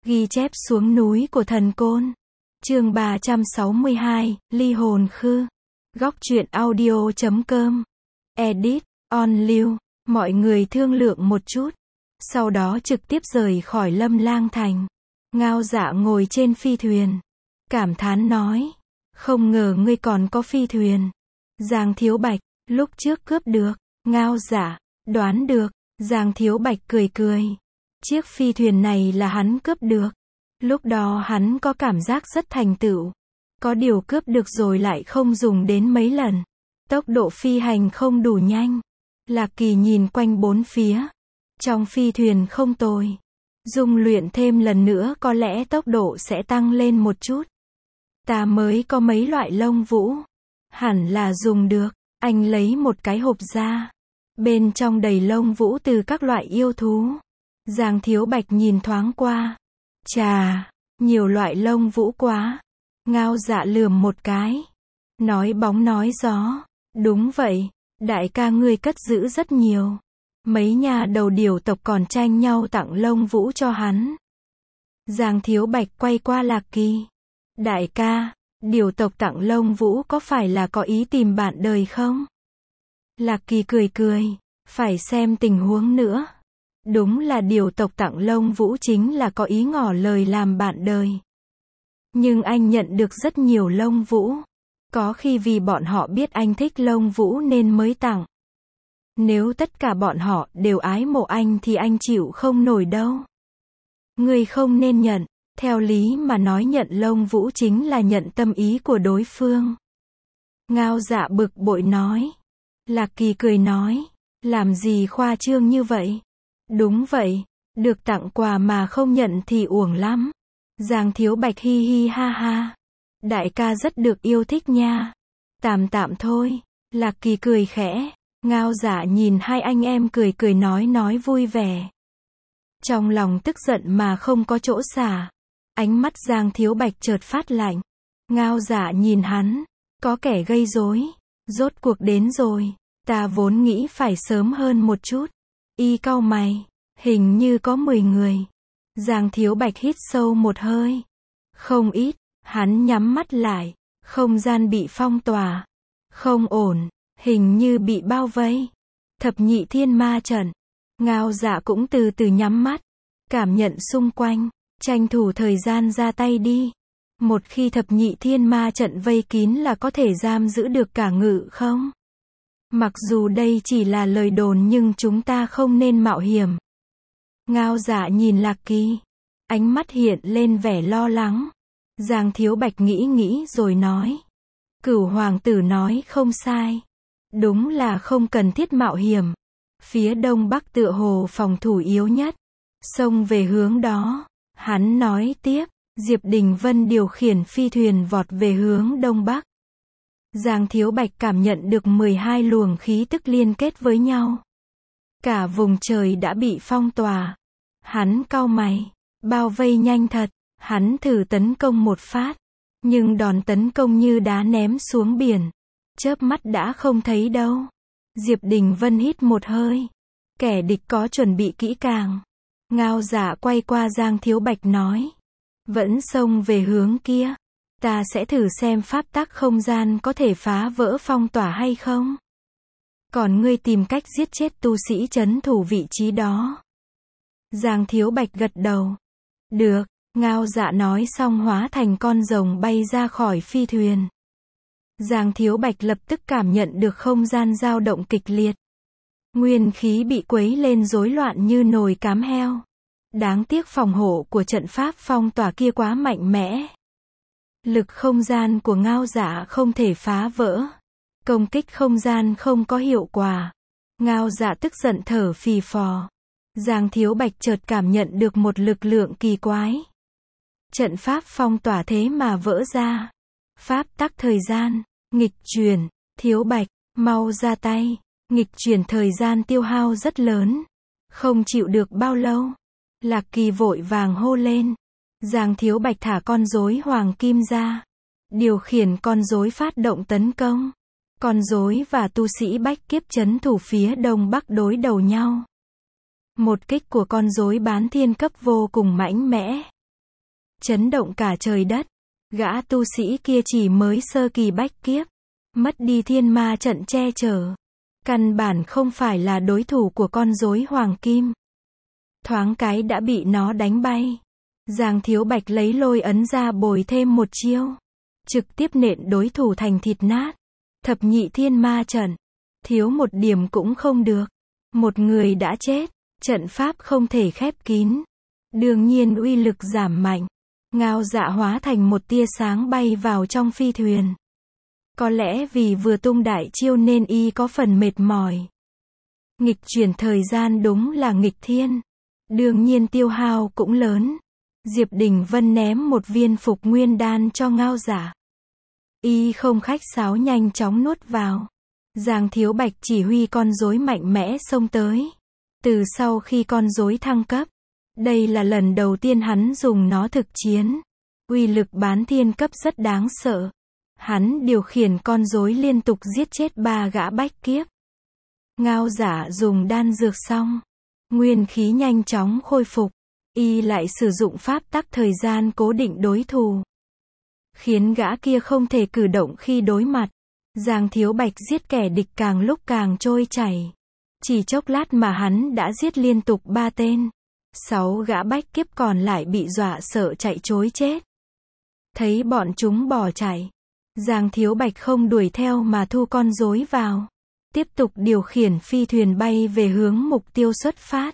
Ghi chép xuống núi của thần côn. Chương 362, ly hồn khư. Góc truyện audio.com. Edit, on lưu. Mọi người thương lượng một chút. Sau đó trực tiếp rời khỏi Lâm Lang Thành. Ngao Dạ ngồi trên phi thuyền. Cảm thán nói. Không ngờ ngươi còn có phi thuyền. Giang Thiếu Bạch, lúc trước cướp được. Ngao Dạ, đoán được. Giang Thiếu Bạch cười cười. Chiếc phi thuyền này là hắn cướp được. Lúc đó hắn có cảm giác rất thành tựu. Có điều cướp được rồi lại không dùng đến mấy lần. Tốc độ phi hành không đủ nhanh. Lạc Kỳ nhìn quanh bốn phía. Trong phi thuyền không tồi. Dung luyện thêm lần nữa có lẽ tốc độ sẽ tăng lên một chút. Ta mới có mấy loại lông vũ. Hẳn là dùng được. Anh lấy một cái hộp ra. Bên trong đầy lông vũ từ các loại yêu thú. Giang Thiếu Bạch nhìn thoáng qua. Chà, nhiều loại lông vũ quá. Ngao Dạ lườm một cái. Nói bóng nói gió. Đúng vậy, đại ca ngươi cất giữ rất nhiều. Mấy nhà đầu điểu tộc còn tranh nhau tặng lông vũ cho hắn. Giang Thiếu Bạch quay qua Lạc Kỳ. Đại ca, điểu tộc tặng lông vũ có phải là có ý tìm bạn đời không? Lạc Kỳ cười cười. Phải xem tình huống nữa. Đúng là điểu tộc tặng lông vũ chính là có ý ngỏ lời làm bạn đời. Nhưng anh nhận được rất nhiều lông vũ. Có khi vì bọn họ biết anh thích lông vũ nên mới tặng. Nếu tất cả bọn họ đều ái mộ anh thì anh chịu không nổi đâu. Người không nên nhận. Theo lý mà nói nhận lông vũ chính là nhận tâm ý của đối phương. Ngao Dạ bực bội nói. Lạc Kỳ cười nói. Làm gì khoa trương như vậy? Đúng vậy, được tặng quà mà không nhận thì uổng lắm. Giang Thiếu Bạch hi hi ha ha. Đại ca rất được yêu thích nha. Tạm tạm thôi. Lạc Kỳ cười khẽ. Ngao Dạ nhìn hai anh em cười cười nói vui vẻ. Trong lòng tức giận mà không có chỗ xả. Ánh mắt Giang Thiếu Bạch chợt phát lạnh. Ngao Dạ nhìn hắn. Có kẻ gây rối. Rốt cuộc đến rồi. Ta vốn nghĩ phải sớm hơn một chút. Y cau mày. Hình như có 10 người. Giang Thiếu Bạch hít sâu một hơi. Không ít. Hắn nhắm mắt lại. Không gian bị phong tỏa. Không ổn. Hình như bị bao vây. Thập nhị thiên ma trận. Ngao Dạ cũng từ từ nhắm mắt. Cảm nhận xung quanh. Tranh thủ thời gian ra tay đi. Một khi thập nhị thiên ma trận vây kín là có thể giam giữ được cả Ngự không? Mặc dù đây chỉ là lời đồn nhưng chúng ta không nên mạo hiểm. Ngao Dạ nhìn Lạc Kỳ. Ánh mắt hiện lên vẻ lo lắng. Giang Thiếu Bạch nghĩ rồi nói. Cửu hoàng tử nói không sai. Đúng là không cần thiết mạo hiểm. Phía đông bắc tựa hồ phòng thủ yếu nhất. Xông về hướng đó. Hắn nói tiếp. Diệp Đình Vân điều khiển phi thuyền vọt về hướng đông bắc. Giang Thiếu Bạch cảm nhận được 12 luồng khí tức liên kết với nhau. Cả vùng trời đã bị phong tỏa. Hắn cau mày. Bao vây nhanh thật. Hắn thử tấn công một phát. Nhưng đòn tấn công như đá ném xuống biển. Chớp mắt đã không thấy đâu. Diệp Đình Vân hít một hơi. Kẻ địch có chuẩn bị kỹ càng. Ngao Dạ quay qua Giang Thiếu Bạch nói. Vẫn xông về hướng kia. Ta sẽ thử xem pháp tắc không gian có thể phá vỡ phong tỏa hay không. Còn ngươi tìm cách giết chết tu sĩ trấn thủ vị trí đó. Giang Thiếu Bạch gật đầu. Được, Ngao Dạ nói xong hóa thành con rồng bay ra khỏi phi thuyền. Giang Thiếu Bạch lập tức cảm nhận được không gian dao động kịch liệt. Nguyên khí bị quấy lên rối loạn như nồi cám heo. Đáng tiếc phòng hộ của trận pháp phong tỏa kia quá mạnh mẽ. Lực không gian của Ngao Dạ không thể phá vỡ. Công kích không gian không có hiệu quả. Ngao Dạ tức giận thở phì phò. Giang Thiếu Bạch chợt cảm nhận được một lực lượng kỳ quái. Trận pháp phong tỏa thế mà vỡ ra. Pháp tắc thời gian, nghịch chuyển. Thiếu Bạch, mau ra tay. Nghịch chuyển thời gian tiêu hao rất lớn. Không chịu được bao lâu. Lạc Kỳ vội vàng hô lên. Giang Thiếu Bạch thả con rối hoàng kim ra. Điều khiển con rối phát động tấn công. Con rối và tu sĩ bách kiếp trấn thủ phía đông bắc đối đầu nhau. Một kích của con rối bán thiên cấp vô cùng mãnh mẽ. chấn động cả trời đất. Gã tu sĩ kia chỉ mới sơ kỳ bách kiếp, mất đi thiên ma trận che chở, căn bản không phải là đối thủ của con rối hoàng kim. Thoáng cái đã bị nó đánh bay. Giang Thiếu Bạch lấy lôi ấn ra bồi thêm một chiêu, trực tiếp nện đối thủ thành thịt nát. Thập nhị thiên ma trận, thiếu một điểm cũng không được. Một người đã chết, trận pháp không thể khép kín, đương nhiên uy lực giảm mạnh. Ngao Dạ hóa thành một tia sáng bay vào trong phi thuyền. Có lẽ vì vừa tung đại chiêu nên y có phần mệt mỏi. Nghịch chuyển thời gian đúng là nghịch thiên, đương nhiên tiêu hao cũng lớn. Diệp Đình Vân ném một viên phục nguyên đan cho Ngao Dạ. Y không khách sáo nhanh chóng nuốt vào. Giang Thiếu Bạch chỉ huy con rối mạnh mẽ xông tới. Từ sau khi con rối thăng cấp, đây là lần đầu tiên hắn dùng nó thực chiến. Uy lực bán thiên cấp rất đáng sợ. Hắn điều khiển con rối liên tục giết chết 3 gã bách kiếp. Ngao Dạ dùng đan dược xong, nguyên khí nhanh chóng khôi phục. Y lại sử dụng pháp tắc thời gian cố định đối thủ, khiến gã kia không thể cử động khi đối mặt. Giang Thiếu Bạch giết kẻ địch càng lúc càng trôi chảy. Chỉ chốc lát mà hắn đã giết liên tục 3 tên. 6 gã bách kiếp còn lại bị dọa sợ chạy trối chết. Thấy bọn chúng bỏ chạy, Giang Thiếu Bạch không đuổi theo mà thu con rối vào. Tiếp tục điều khiển phi thuyền bay về hướng mục tiêu xuất phát.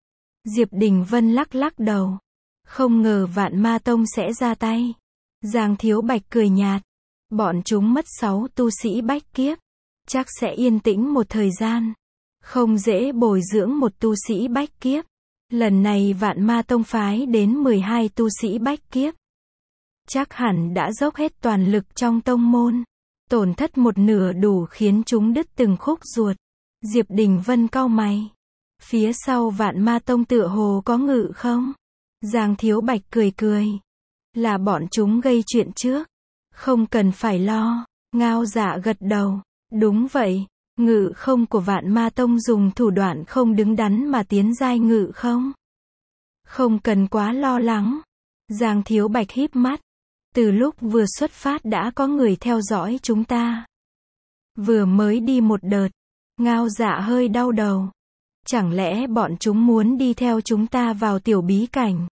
Diệp Đình Vân lắc lắc đầu. Không ngờ Vạn Ma Tông sẽ ra tay. Giang Thiếu Bạch cười nhạt. Bọn chúng mất 6 tu sĩ bách kiếp, chắc sẽ yên tĩnh một thời gian. Không dễ bồi dưỡng một tu sĩ bách kiếp. Lần này Vạn Ma Tông phái đến 12 tu sĩ bách kiếp. Chắc hẳn đã dốc hết toàn lực trong tông môn. Tổn thất một nửa đủ khiến chúng đứt từng khúc ruột. Diệp Đình Vân cau mày. Phía sau Vạn Ma Tông tựa hồ có ngự không? Giang Thiếu Bạch cười cười. Là bọn chúng gây chuyện trước. Không cần phải lo. Ngao Dạ gật đầu. Đúng vậy. Ngự không của Vạn Ma Tông dùng thủ đoạn không đứng đắn mà tiến giai ngự không. Không cần quá lo lắng. Giang Thiếu Bạch híp mắt. Từ lúc vừa xuất phát đã có người theo dõi chúng ta. Vừa mới đi một đợt. Ngao Dạ hơi đau đầu. Chẳng lẽ bọn chúng muốn đi theo chúng ta vào tiểu bí cảnh?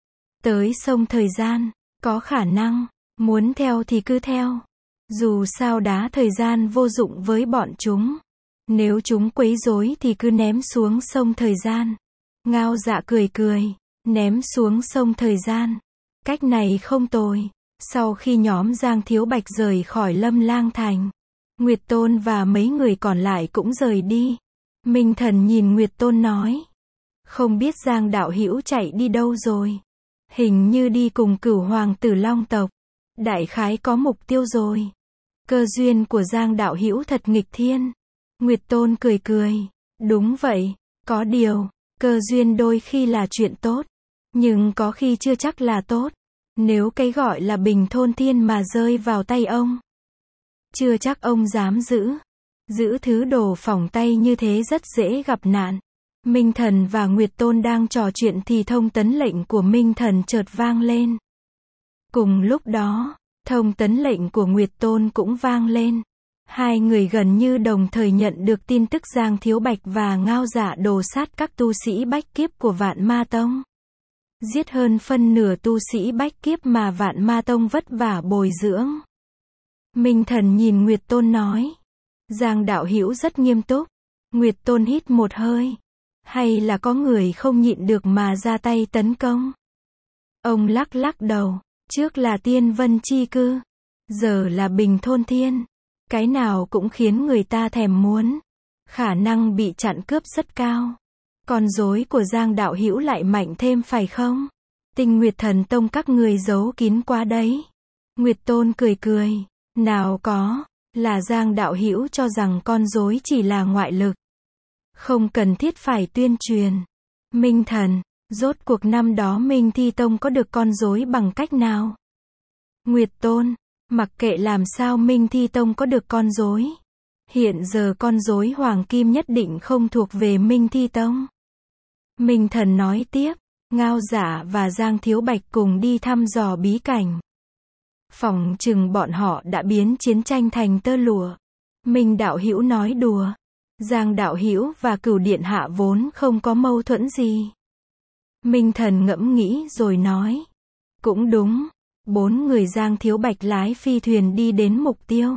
Tới sông thời gian, có khả năng. Muốn theo thì cứ theo. Dù sao đá thời gian vô dụng với bọn chúng. Nếu chúng quấy rối thì cứ ném xuống sông thời gian. Ngao Dạ cười cười. Ném xuống sông thời gian. Cách này không tồi. Sau khi nhóm Giang Thiếu Bạch rời khỏi Lâm Lang Thành, Nguyệt Tôn và mấy người còn lại cũng rời đi. Minh Thần nhìn Nguyệt Tôn nói. Không biết Giang đạo hữu chạy đi đâu rồi. Hình như đi cùng Cửu Hoàng tử Long tộc. Đại khái có mục tiêu rồi. Cơ duyên của Giang đạo hữu thật nghịch thiên. Nguyệt Tôn cười cười. Đúng vậy. Có điều, cơ duyên đôi khi là chuyện tốt. Nhưng có khi chưa chắc là tốt. Nếu cái gọi là bình thôn thiên mà rơi vào tay ông, chưa chắc ông dám giữ. Giữ thứ đồ phỏng tay như thế rất dễ gặp nạn. Minh Thần và Nguyệt Tôn đang trò chuyện thì thông tấn lệnh của Minh Thần chợt vang lên. Cùng lúc đó, thông tấn lệnh của Nguyệt Tôn cũng vang lên. Hai người gần như đồng thời nhận được tin tức Giang Thiếu Bạch và Ngao Dạ đồ sát các tu sĩ bách kiếp của Vạn Ma Tông. Giết hơn phân nửa tu sĩ bách kiếp mà Vạn Ma Tông vất vả bồi dưỡng. Minh Thần nhìn Nguyệt Tôn nói. Giang đạo hữu rất nghiêm túc. Nguyệt Tôn hít một hơi. Hay là có người không nhịn được mà ra tay tấn công? Ông lắc lắc đầu. Trước là Tiên Vân Chi Cư. Giờ là Bình Thôn Thiên. Cái nào cũng khiến người ta thèm muốn. Khả năng bị chặn cướp rất cao. Con rối của Giang đạo hữu lại mạnh thêm phải không? Tinh Nguyệt Thần Tông các người giấu kín quá đấy. Nguyệt Tôn cười cười. Nào có, là Giang đạo hữu cho rằng con rối chỉ là ngoại lực. Không cần thiết phải tuyên truyền. Minh Thần, rốt cuộc năm đó Minh Thi Tông có được con rối bằng cách nào? Nguyệt Tôn, mặc kệ làm sao Minh Thi Tông có được con rối. Hiện giờ con rối hoàng kim nhất định không thuộc về Minh Thi Tông. Minh Thần nói tiếp, Ngao Dạ và Giang Thiếu Bạch cùng đi thăm dò bí cảnh. Phỏng chừng bọn họ đã biến chiến tranh thành tơ lụa. Minh đạo hữu nói đùa. Giang đạo hữu và Cửu điện hạ vốn không có mâu thuẫn gì. Minh Thần ngẫm nghĩ rồi nói. Cũng đúng. 4 người Giang Thiếu Bạch lái phi thuyền đi đến mục tiêu.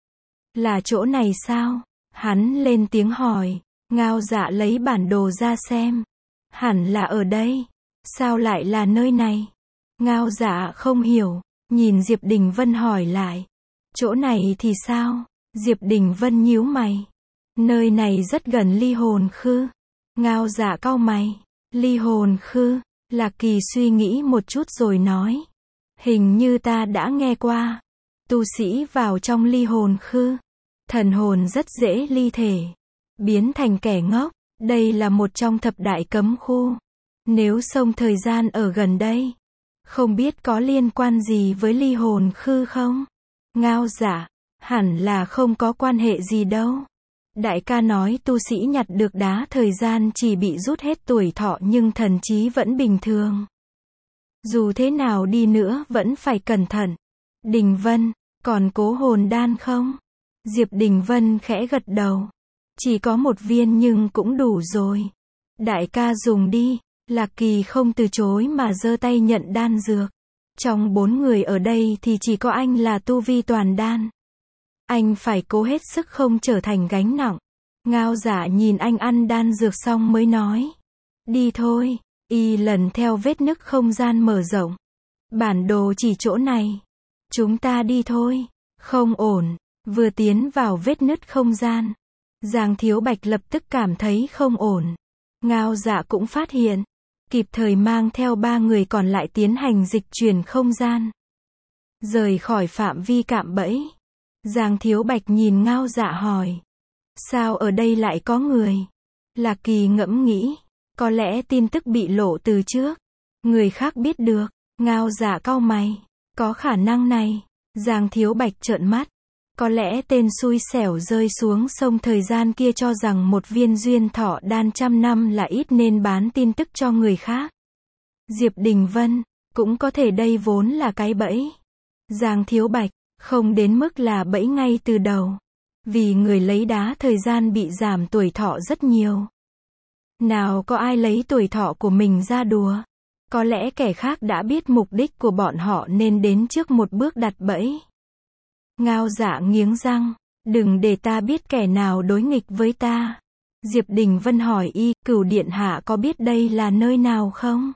Là chỗ này sao? Hắn lên tiếng hỏi. Ngao Dạ lấy bản đồ ra xem. Hẳn là ở đây. Sao lại là nơi này? Ngao Dạ không hiểu. Nhìn Diệp Đình Vân hỏi lại. Chỗ này thì sao? Diệp Đình Vân nhíu mày. Nơi này rất gần Ly Hồn Khư. Ngao Dạ cau mày. Ly Hồn Khư. Lạc Kỳ suy nghĩ một chút rồi nói. Hình như ta đã nghe qua. Tu sĩ vào trong Ly Hồn Khư. Thần hồn rất dễ ly thể. Biến thành kẻ ngốc. Đây là một trong thập đại cấm khu. Nếu sông thời gian ở gần đây. Không biết có liên quan gì với Ly Hồn Khư không? Ngao Dạ. Hẳn là không có quan hệ gì đâu. Đại ca nói tu sĩ nhặt được đá thời gian chỉ bị rút hết tuổi thọ nhưng thần trí vẫn bình thường. Dù thế nào đi nữa vẫn phải cẩn thận. Đình Vân, còn cố hồn đan không? Diệp Đình Vân khẽ gật đầu. Chỉ có một viên nhưng cũng đủ rồi. Đại ca dùng đi. Lạc Kỳ không từ chối mà giơ tay nhận đan dược. Trong 4 người ở đây thì chỉ có anh là tu vi toàn đan. Anh phải cố hết sức không trở thành gánh nặng. Ngao Dạ nhìn anh ăn đan dược xong mới nói. Đi thôi. Y lần theo vết nứt không gian mở rộng. Bản đồ chỉ chỗ này. Chúng ta đi thôi. Không ổn. Vừa tiến vào vết nứt không gian. Giang Thiếu Bạch lập tức cảm thấy không ổn. Ngao Dạ cũng phát hiện. Kịp thời mang theo 3 người còn lại tiến hành dịch chuyển không gian. Rời khỏi phạm vi cạm bẫy. Giang Thiếu Bạch nhìn Ngao Dạ hỏi. Sao ở đây lại có người? Lạc Kỳ ngẫm nghĩ. Có lẽ tin tức bị lộ từ trước. Người khác biết được. Ngao Dạ cau mày. Có khả năng này. Giang Thiếu Bạch trợn mắt. Có lẽ tên xui xẻo rơi xuống sông thời gian kia cho rằng một viên duyên thọ đan 100 năm là ít nên bán tin tức cho người khác. Diệp Đình Vân. Cũng có thể đây vốn là cái bẫy. Giang Thiếu Bạch. Không đến mức là bẫy ngay từ đầu. Vì người lấy đá thời gian bị giảm tuổi thọ rất nhiều. Nào có ai lấy tuổi thọ của mình ra đùa. Có lẽ kẻ khác đã biết mục đích của bọn họ nên đến trước một bước đặt bẫy. Ngao Dạ nghiến răng. Đừng để ta biết kẻ nào đối nghịch với ta. Diệp Đình Vân hỏi y, Cửu điện hạ có biết đây là nơi nào không?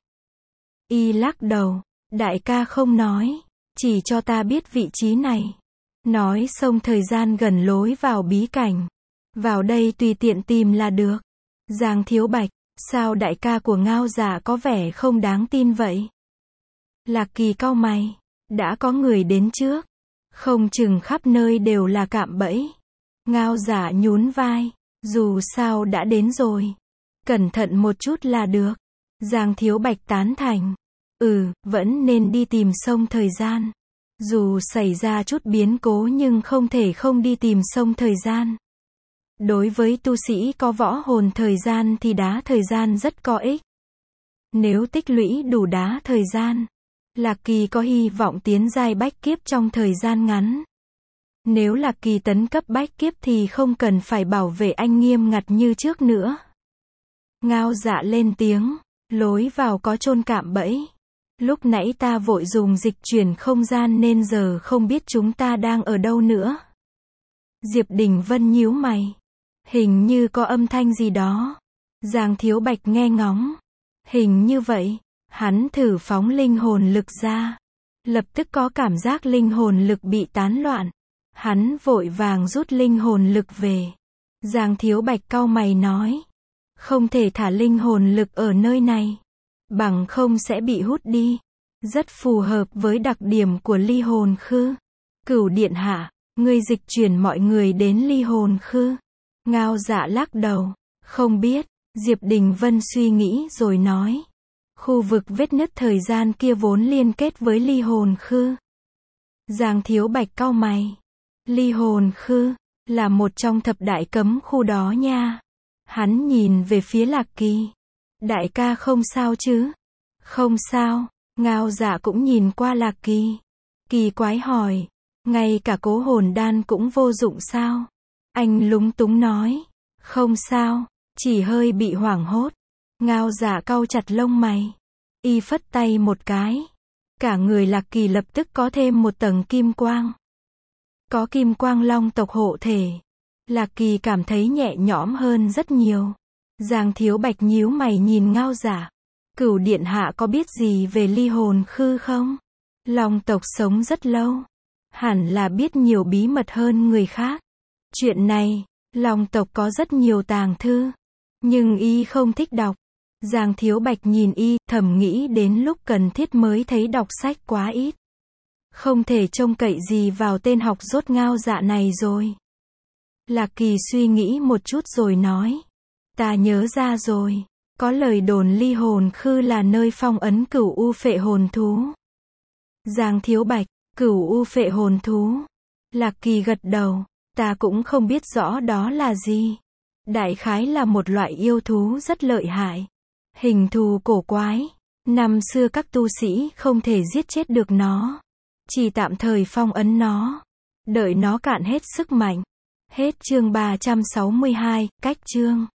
Y lắc đầu. Đại ca không nói. Chỉ cho ta biết vị trí này. Nói sông thời gian gần lối vào bí cảnh. Vào đây tùy tiện tìm là được. Giang Thiếu Bạch. Sao đại ca của Ngao Dạ có vẻ không đáng tin vậy? Lạc Kỳ cau mày. Đã có người đến trước. Không chừng khắp nơi đều là cạm bẫy. Ngao Dạ nhún vai. Dù sao đã đến rồi. Cẩn thận một chút là được. Giang Thiếu Bạch tán thành. Vẫn nên đi tìm sông thời gian. Dù xảy ra chút biến cố nhưng không thể không đi tìm sông thời gian. Đối với tu sĩ có võ hồn thời gian thì đá thời gian rất có ích. Nếu tích lũy đủ đá thời gian, Lạc Kỳ có hy vọng tiến giai bách kiếp trong thời gian ngắn. Nếu Lạc Kỳ tấn cấp bách kiếp thì không cần phải bảo vệ anh nghiêm ngặt như trước nữa. Ngao Dạ lên tiếng, lối vào có chôn cạm bẫy. Lúc nãy ta vội dùng dịch chuyển không gian nên giờ không biết chúng ta đang ở đâu nữa. Diệp Đình Vân nhíu mày. Hình như có âm thanh gì đó. Giang Thiếu Bạch nghe ngóng. Hình như vậy. Hắn thử phóng linh hồn lực ra. Lập tức có cảm giác linh hồn lực bị tán loạn. Hắn vội vàng rút linh hồn lực về. Giang Thiếu Bạch cau mày nói. Không thể thả linh hồn lực ở nơi này. Bằng không sẽ bị hút đi. Rất phù hợp với đặc điểm của Ly Hồn Khư. Cửu điện hạ, ngươi dịch chuyển mọi người đến Ly Hồn Khư. Ngao Dạ lắc đầu. Không biết. Diệp Đình Vân suy nghĩ rồi nói. Khu vực vết nứt thời gian kia vốn liên kết với Ly Hồn Khư. Giang Thiếu Bạch cau mày. Ly Hồn Khư là một trong thập đại cấm khu đó nha. Hắn nhìn về phía Lạc Kỳ. Đại ca không sao chứ? Không sao, Ngao Dạ cũng nhìn qua Lạc Kỳ. Kỳ quái hỏi, ngay cả cố hồn đan cũng vô dụng sao? Anh lúng túng nói, không sao, chỉ hơi bị hoảng hốt. Ngao Dạ cau chặt lông mày. Y phất tay một cái. Cả người Lạc Kỳ lập tức có thêm một tầng kim quang. Có kim quang long tộc hộ thể. Lạc Kỳ cảm thấy nhẹ nhõm hơn rất nhiều. Giang Thiếu Bạch nhíu mày nhìn Ngao Dạ. Cửu điện hạ có biết gì về ly hồn khư không? Long tộc sống rất lâu. Hẳn là biết nhiều bí mật hơn người khác. Chuyện này, Long tộc có rất nhiều tàng thư. Nhưng y không thích đọc. Giang Thiếu Bạch nhìn y, thầm nghĩ đến lúc cần thiết mới thấy đọc sách quá ít. Không thể trông cậy gì vào tên học dốt Ngao Dạ này rồi. Lạc Kỳ suy nghĩ một chút rồi nói. Ta nhớ ra rồi. Có lời đồn ly hồn khư là nơi phong ấn cửu u phệ hồn thú. Giang Thiếu Bạch, cửu u phệ hồn thú. Lạc Kỳ gật đầu. Ta cũng không biết rõ đó là gì. Đại khái là một loại yêu thú rất lợi hại. Hình thù cổ quái. Năm xưa các tu sĩ không thể giết chết được nó. Chỉ tạm thời phong ấn nó. Đợi nó cạn hết sức mạnh. Hết chương 362, cách chương.